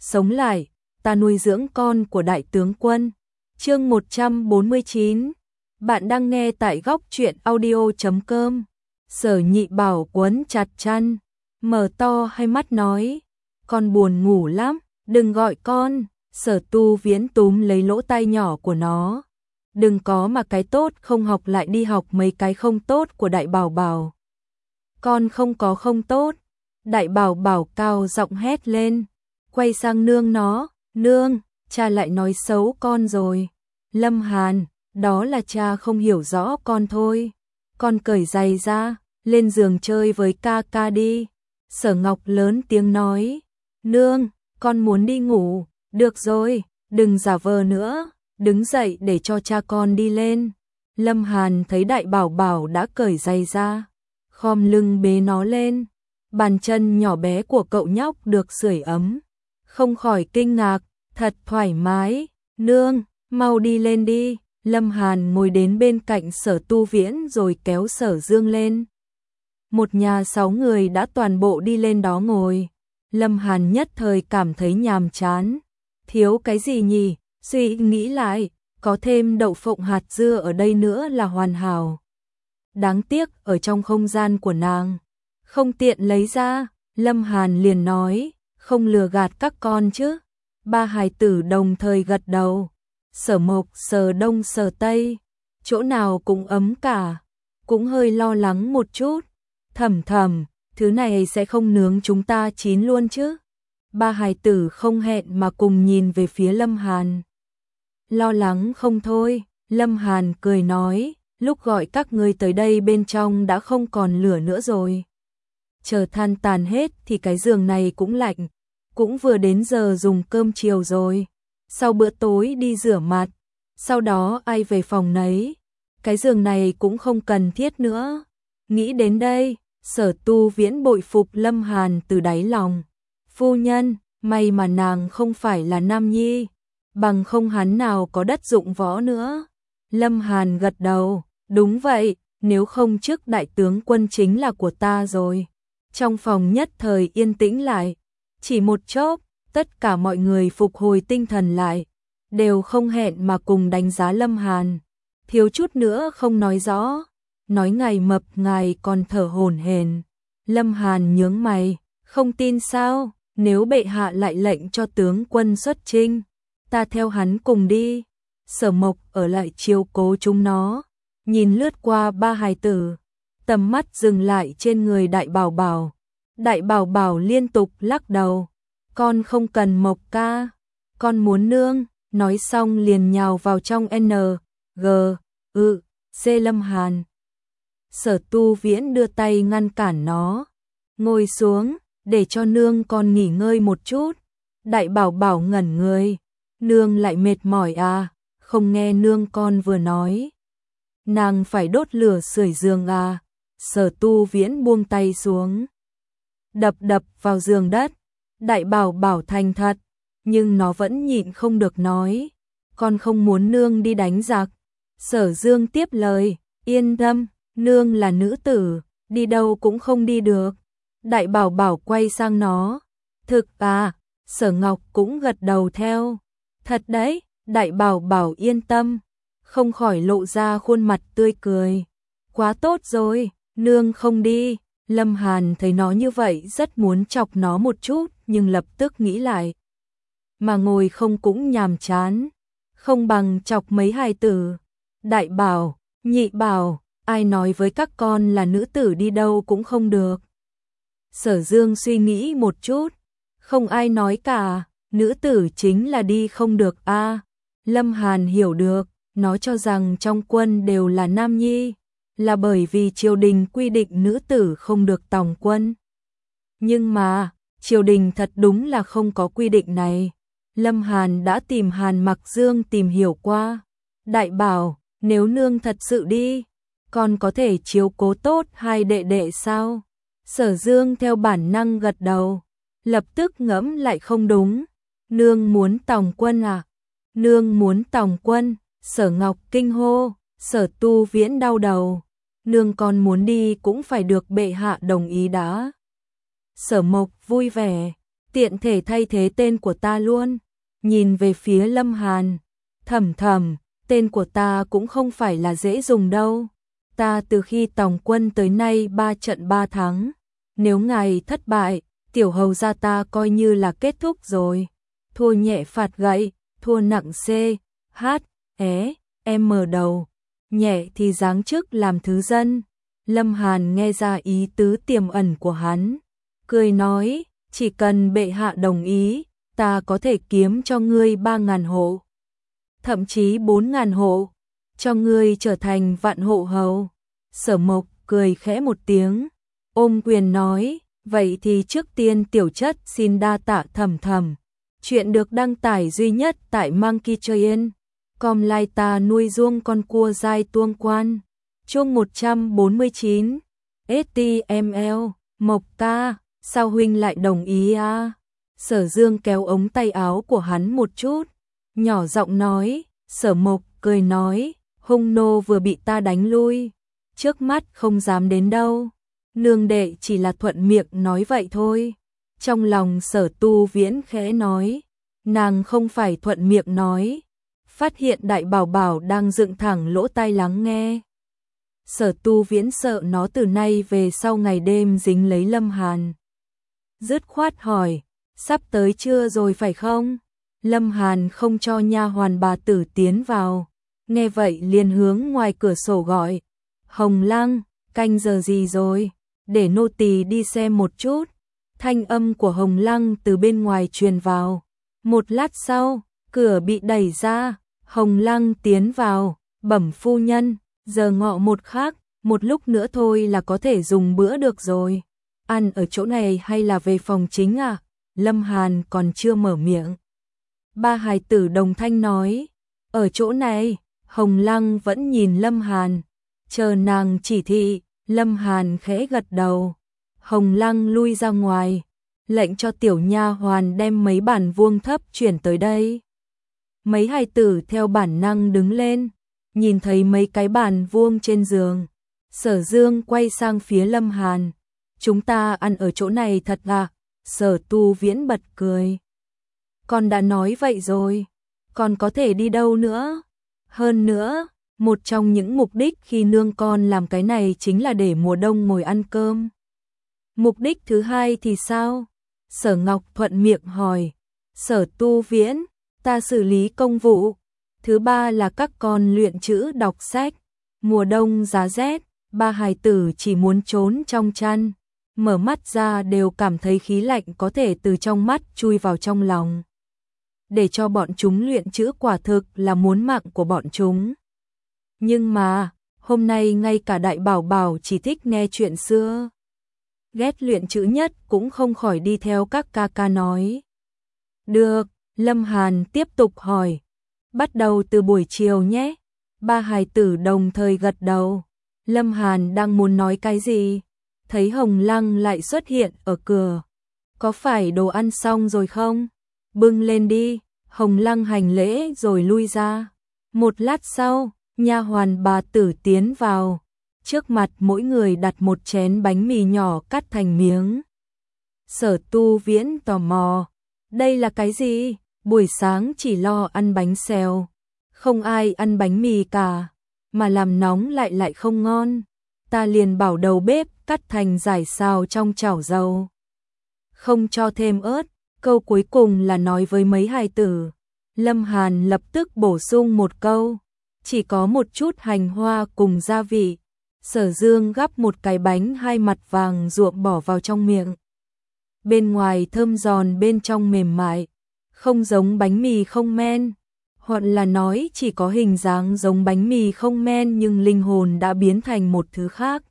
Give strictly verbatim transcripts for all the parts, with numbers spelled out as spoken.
sống lại, ta nuôi dưỡng con của đại tướng quân. Chương một trăm bốn mươi chín. Bạn đang nghe tại góc truyện audio chấm com. Sở Nhị Bảo quấn chặt chăn, mở to hai mắt nói, con buồn ngủ lắm, đừng gọi con. Sở Tu Viễn túm lấy lỗ tai nhỏ của nó, đừng có mà cái tốt không học lại đi học mấy cái không tốt của Đại Bảo Bảo. Con không có không tốt. Đại Bảo Bảo cao giọng hét lên, quay sang nương nó, nương, cha lại nói xấu con rồi. Lâm Hàn, đó là cha không hiểu rõ con thôi. Con cởi giày ra, lên giường chơi với ca ca đi. Sở Ngọc lớn tiếng nói, nương, con muốn đi ngủ. Được rồi, đừng giả vờ nữa, đứng dậy để cho cha con đi lên. Lâm Hàn thấy Đại Bảo Bảo đã cởi giày ra, khom lưng bế nó lên. Bàn chân nhỏ bé của cậu nhóc được sưởi ấm, không khỏi kinh ngạc, thật thoải mái. Nương, mau đi lên đi. Lâm Hàn ngồi đến bên cạnh Sở Tu Viễn rồi kéo Sở Dương lên. Một nhà sáu người đã toàn bộ đi lên đó ngồi. Lâm Hàn nhất thời cảm thấy nhàm chán. Thiếu cái gì nhỉ? Suy nghĩ lại, có thêm đậu phộng hạt dưa ở đây nữa là hoàn hảo. Đáng tiếc ở trong không gian của nàng không tiện lấy ra. Lâm Hàn liền nói, không lừa gạt các con chứ. Ba hài tử đồng thời gật đầu. Sở Mộc sờ đông sờ tây, chỗ nào cũng ấm cả, cũng hơi lo lắng một chút. Thầm thầm, thứ này sẽ không nướng chúng ta chín luôn chứ? Ba hài tử không hẹn mà cùng nhìn về phía Lâm Hàn. Lo lắng không thôi, Lâm Hàn cười nói, lúc gọi các ngươi tới đây bên trong đã không còn lửa nữa rồi. Chờ than tàn hết thì cái giường này cũng lạnh, cũng vừa đến giờ dùng cơm chiều rồi. Sau bữa tối đi rửa mặt, sau đó ai về phòng nấy, cái giường này cũng không cần thiết nữa. Nghĩ đến đây, Sở Tu Viễn bội phục Lâm Hàn từ đáy lòng. Phu nhân, may mà nàng không phải là nam nhi, bằng không hắn nào có đất dụng võ nữa. Lâm Hàn gật đầu, đúng vậy, nếu không trước đại tướng quân chính là của ta rồi. Trong phòng nhất thời yên tĩnh lại, chỉ một chốc, tất cả mọi người phục hồi tinh thần lại, đều không hẹn mà cùng đánh giá Lâm Hàn. Thiếu chút nữa không nói rõ, nói ngài mập ngài còn thở hổn hển. Lâm Hàn nhướng mày, không tin sao? Nếu bệ hạ lại lệnh cho tướng quân xuất chinh, ta theo hắn cùng đi. Sở Mộc ở lại chiếu cố chúng nó, nhìn lướt qua ba hài tử, tầm mắt dừng lại trên người Đại Bảo Bảo. Đại Bảo Bảo liên tục lắc đầu, con không cần Mộc ca, con muốn nương. Nói xong liền nhào vào trong N, G, ư, C. Lâm Hàn. Sở Tu Viễn đưa tay ngăn cản nó, ngồi xuống, để cho nương con nghỉ ngơi một chút. Đại Bảo Bảo ngẩn người, nương lại mệt mỏi à, không nghe nương con vừa nói. Nàng phải đốt lửa sưởi giường à. Sở Tu Viễn buông tay xuống, đập đập vào giường đất. Đại Bảo Bảo thành thật, nhưng nó vẫn nhịn không được nói, con không muốn nương đi đánh giặc. Sở Dương tiếp lời, yên tâm, nương là nữ tử, đi đâu cũng không đi được. Đại Bảo Bảo quay sang nó, thực à? Sở Ngọc cũng gật đầu theo, thật đấy. Đại Bảo Bảo yên tâm, không khỏi lộ ra khuôn mặt tươi cười, quá tốt rồi, nương không đi. Lâm Hàn thấy nó như vậy rất muốn chọc nó một chút, nhưng lập tức nghĩ lại, mà ngồi không cũng nhàm chán, không bằng chọc mấy hài tử. Đại Bảo, Nhị Bảo, ai nói với các con là nữ tử đi đâu cũng không được? Sở Dương suy nghĩ một chút, không ai nói cả, nữ tử chính là đi không được a. À, Lâm Hàn hiểu được, nó cho rằng trong quân đều là nam nhi, là bởi vì triều đình quy định nữ tử không được tòng quân. Nhưng mà, triều đình thật đúng là không có quy định này. Lâm Hàn đã tìm Hàn Mặc Dương tìm hiểu qua. Đại Bảo, nếu nương thật sự đi, con có thể chiếu cố tốt hai đệ đệ sao? Sở Dương theo bản năng gật đầu, lập tức ngẫm lại không đúng. Nương muốn tòng quân à? Nương muốn tòng quân. Sở Ngọc kinh hô. Sở Tu Viễn đau đầu, nương con muốn đi cũng phải được bệ hạ đồng ý đã. Sở Mộc vui vẻ, tiện thể thay thế tên của ta luôn. Nhìn về phía Lâm Hàn, thầm thầm, tên của ta cũng không phải là dễ dùng đâu. Ta từ khi tòng quân tới nay ba trận ba thắng. Nếu ngài thất bại, tiểu hầu gia ta coi như là kết thúc rồi. Thua nhẹ phạt gậy, thua nặng C, H, É, M đầu. Nhẹ thì giáng chức làm thứ dân. Lâm Hàn nghe ra ý tứ tiềm ẩn của hắn. Cười nói, chỉ cần bệ hạ đồng ý, ta có thể kiếm cho ngươi ba ngàn hộ. Thậm chí bốn ngàn hộ. Cho ngươi trở thành vạn hộ hầu. Sở Mộc cười khẽ một tiếng. Ôm quyền nói, vậy thì trước tiên tiểu chất xin đa tạ Thầm Thầm. Chuyện được đăng tải duy nhất tại Monkey Train. Com lai ta nuôi ruông con cua dai tuông quan. Chương một trăm bốn mươi chín. ét tê em lờ, Mộc ca, sao huynh lại đồng ý à? Sở Dương kéo ống tay áo của hắn một chút, nhỏ giọng nói. Sở Mộc cười nói, hung nô vừa bị ta đánh lui, trước mắt không dám đến đâu. Nương đệ chỉ là thuận miệng nói vậy thôi. Trong lòng Sở Tu Viễn khẽ nói, nàng không phải thuận miệng nói. Phát hiện Đại Bảo Bảo đang dựng thẳng lỗ tai lắng nghe. Sở Tu Viễn sợ nó từ nay về sau ngày đêm dính lấy Lâm Hàn. Dứt khoát hỏi, sắp tới chưa rồi phải không? Lâm Hàn không cho nha hoàn bà tử tiến vào. Nghe vậy liền hướng ngoài cửa sổ gọi, Hồng Lăng, canh giờ gì rồi? Để nô tỳ đi xem một chút. Thanh âm của Hồng Lăng từ bên ngoài truyền vào. Một lát sau, cửa bị đẩy ra, Hồng Lăng tiến vào, bẩm phu nhân, giờ ngọ một khắc, một lúc nữa thôi là có thể dùng bữa được rồi. Ăn ở chỗ này hay là về phòng chính à? Lâm Hàn còn chưa mở miệng. Ba hài tử đồng thanh nói, ở chỗ này. Hồng Lăng vẫn nhìn Lâm Hàn, chờ nàng chỉ thị. Lâm Hàn khẽ gật đầu. Hồng Lăng lui ra ngoài, lệnh cho tiểu nha hoàn đem mấy bản vuông thấp chuyển tới đây. Mấy hài tử theo bản năng đứng lên, nhìn thấy mấy cái bàn vuông trên giường. Sở Dương quay sang phía Lâm Hàn, chúng ta ăn ở chỗ này thật à? Sở Tu Viễn bật cười. Con đã nói vậy rồi, còn có thể đi đâu nữa? Hơn nữa, một trong những mục đích khi nương con làm cái này chính là để mùa đông ngồi ăn cơm. Mục đích thứ hai thì sao? Sở Ngọc thuận miệng hỏi. Sở Tu Viễn, ta xử lý công vụ. Thứ ba là các con luyện chữ đọc sách. Mùa đông giá rét, ba hài tử chỉ muốn trốn trong chăn. Mở mắt ra đều cảm thấy khí lạnh có thể từ trong mắt chui vào trong lòng. Để cho bọn chúng luyện chữ quả thực là muốn mạng của bọn chúng. Nhưng mà, hôm nay ngay cả Đại Bảo Bảo chỉ thích nghe chuyện xưa. Ghét luyện chữ nhất cũng không khỏi đi theo các ca ca nói. Được, Lâm Hàn tiếp tục hỏi. Bắt đầu từ buổi chiều nhé. Ba hài tử đồng thời gật đầu. Lâm Hàn đang muốn nói cái gì? Thấy Hồng Lăng lại xuất hiện ở cửa. Có phải đồ ăn xong rồi không? Bưng lên đi. Hồng Lăng hành lễ rồi lui ra. Một lát sau, nha hoàn bà tử tiến vào. Trước mặt mỗi người đặt một chén bánh mì nhỏ cắt thành miếng. Sở Tu Viễn tò mò. Đây là cái gì? Buổi sáng chỉ lo ăn bánh xèo. Không ai ăn bánh mì cả. Mà làm nóng lại lại không ngon. Ta liền bảo đầu bếp cắt thành dải xào trong chảo dầu. Không cho thêm ớt. Câu cuối cùng là nói với mấy hài tử. Lâm Hàn lập tức bổ sung một câu. Chỉ có một chút hành hoa cùng gia vị. Sở Dương gắp một cái bánh hai mặt vàng ruộm bỏ vào trong miệng. Bên ngoài thơm giòn, bên trong mềm mại. Không giống bánh mì không men. Hoặc là nói chỉ có hình dáng giống bánh mì không men nhưng linh hồn đã biến thành một thứ khác.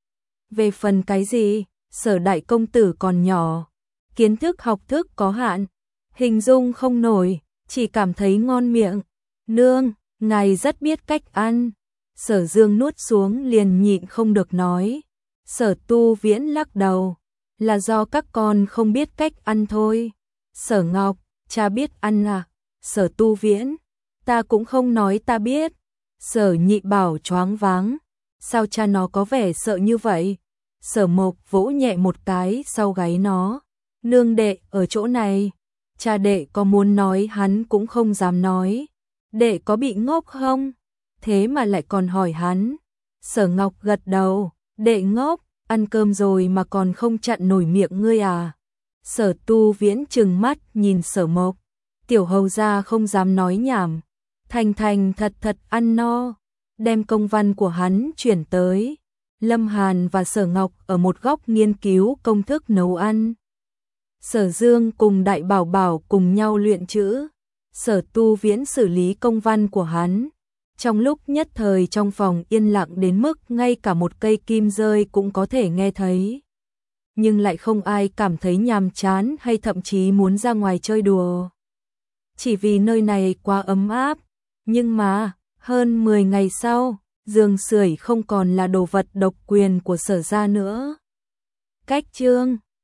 Về phần cái gì, Sở đại công tử còn nhỏ. Kiến thức học thức có hạn. Hình dung không nổi, chỉ cảm thấy ngon miệng. Nương, ngài rất biết cách ăn. Sở Dương nuốt xuống liền nhịn không được nói. Sở Tu Viễn lắc đầu. Là do các con không biết cách ăn thôi. Sở Ngọc, cha biết ăn à? Sở Tu Viễn, ta cũng không nói ta biết. Sở Nhị Bảo choáng váng. Sao cha nó có vẻ sợ như vậy? Sở Mộc vỗ nhẹ một cái sau gáy nó. Nương đệ ở chỗ này. Cha đệ có muốn nói hắn cũng không dám nói. Đệ có bị ngốc không? Thế mà lại còn hỏi hắn. Sở Ngọc gật đầu. Đệ ngốc, ăn cơm rồi mà còn không chặn nổi miệng ngươi à? Sở Tu Viễn trừng mắt nhìn Sở Mộc. Tiểu hầu gia không dám nói nhảm. Thành thành thật thật ăn no. Đem công văn của hắn chuyển tới. Lâm Hàn và Sở Ngọc ở một góc nghiên cứu công thức nấu ăn. Sở Dương cùng Đại Bảo Bảo cùng nhau luyện chữ. Sở Tu Viễn xử lý công văn của hắn. Trong lúc nhất thời trong phòng yên lặng đến mức ngay cả một cây kim rơi cũng có thể nghe thấy. Nhưng lại không ai cảm thấy nhàm chán hay thậm chí muốn ra ngoài chơi đùa. Chỉ vì nơi này quá ấm áp. Nhưng mà, hơn mười ngày sau, giường sưởi không còn là đồ vật độc quyền của Sở gia nữa. Cách chương